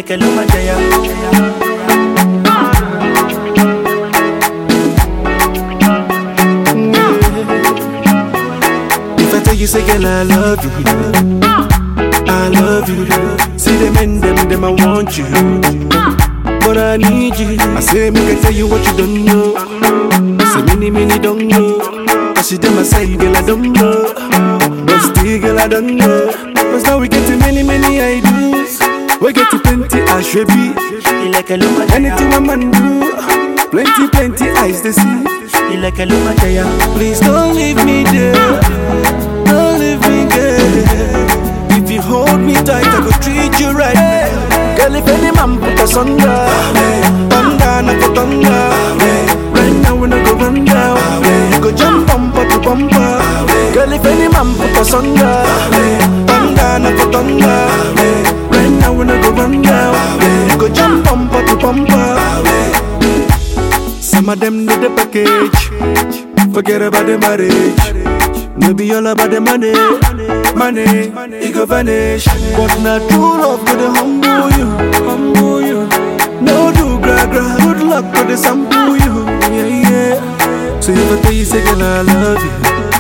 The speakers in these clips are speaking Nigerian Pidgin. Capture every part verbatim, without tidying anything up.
like a luma jaya. If I tell you, say girl, I love you, I love you. See them and them, them I want you, but I need you. I say make I tell you what you don't know. Say many, many don't know. I see them I say girl I don't know, but still girl I don't know. Cause now we get to many, many ideas. We get to plenty I should be. You like a luma jaya. Anything a man do, plenty, plenty eyes they see. You like a luma jaya. Please don't leave me there, don't leave me there. If you hold me tight, I go treat you right. Girl, if any man put us under, thunder, not for thunder. Right now we no go run down. You go jump bumper to bumper. Girl, if any man put us under, thunder, not for thunder. Right now we no go run down. You go jump bumper to bumper. Some of them need the package. Forget about the marriage. Maybe all about the money. Money, it go vanish. But not true love to the humble you, humble you. No do gra gra, good luck to the sample you. Yeah, yeah. So if I tell you, say girl, I love you,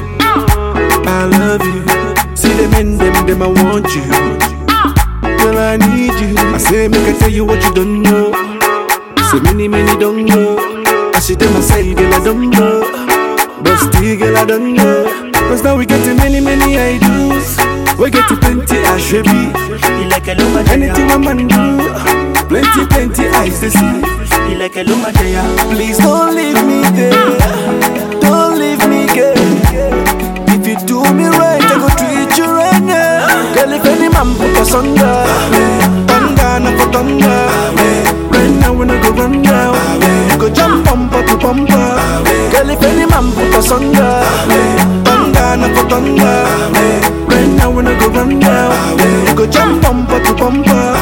I love you. See them and them, them I want you. Girl, I need you. I say make I tell you what you don't know. Say many, many don't know. I see them I say girl, I don't know, but still girl, I don't know. Cause now we get to many, many ideas. We get to plenty I should be. You like a luma jaya. Anything a man do, plenty, plenty eyes to see. You like a luma jaya. Please don't leave me there, don't leave me girl. If you do me right, I go treat you right now. Girl, if any man put us under, thunder, not for thunder. Right now we no go run down. You go jump bumper to bumper. Girl, if any man put us under, thunder, not for thunder. Right now we no go run down. You go jump bumper to bumper.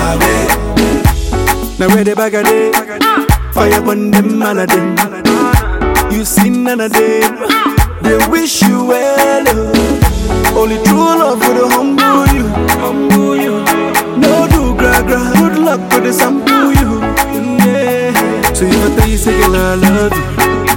Now where the bag of day, fire burn them all of them. You see none of them, they wish you well. Oh. Only true love for the humble you, humble you. No do gra gra, good luck for the sample you. Yeah. So if I tell you, say girl, I love you,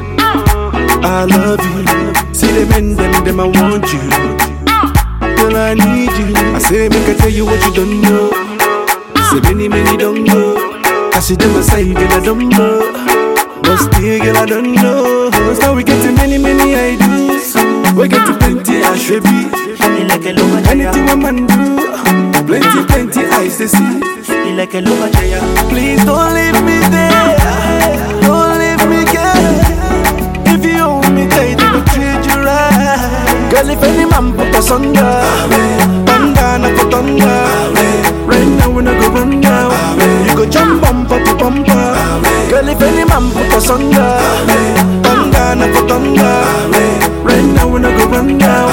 I love you. See them and them, them I want you. Girl, I need you. I say make I tell you what you don't know. Say many, many don't know. I see them aside, girl, I don't know, but still, girl, I don't know. Cause now we get to many, many ideas. We get to plenty I should be. You like a luma jaya. Anything a man do, plenty, plenty eyes to see. You like a luma jaya. Please don't leave me there, don't leave me girl. If you hold me tight, I will treat you right. Girl, if any man put us under, thunder, not for thunder. Right now we no go run down. You go jump bumper to bumper. Girl, if any man put us under, thunder, not for thunder. Right now we no go run down.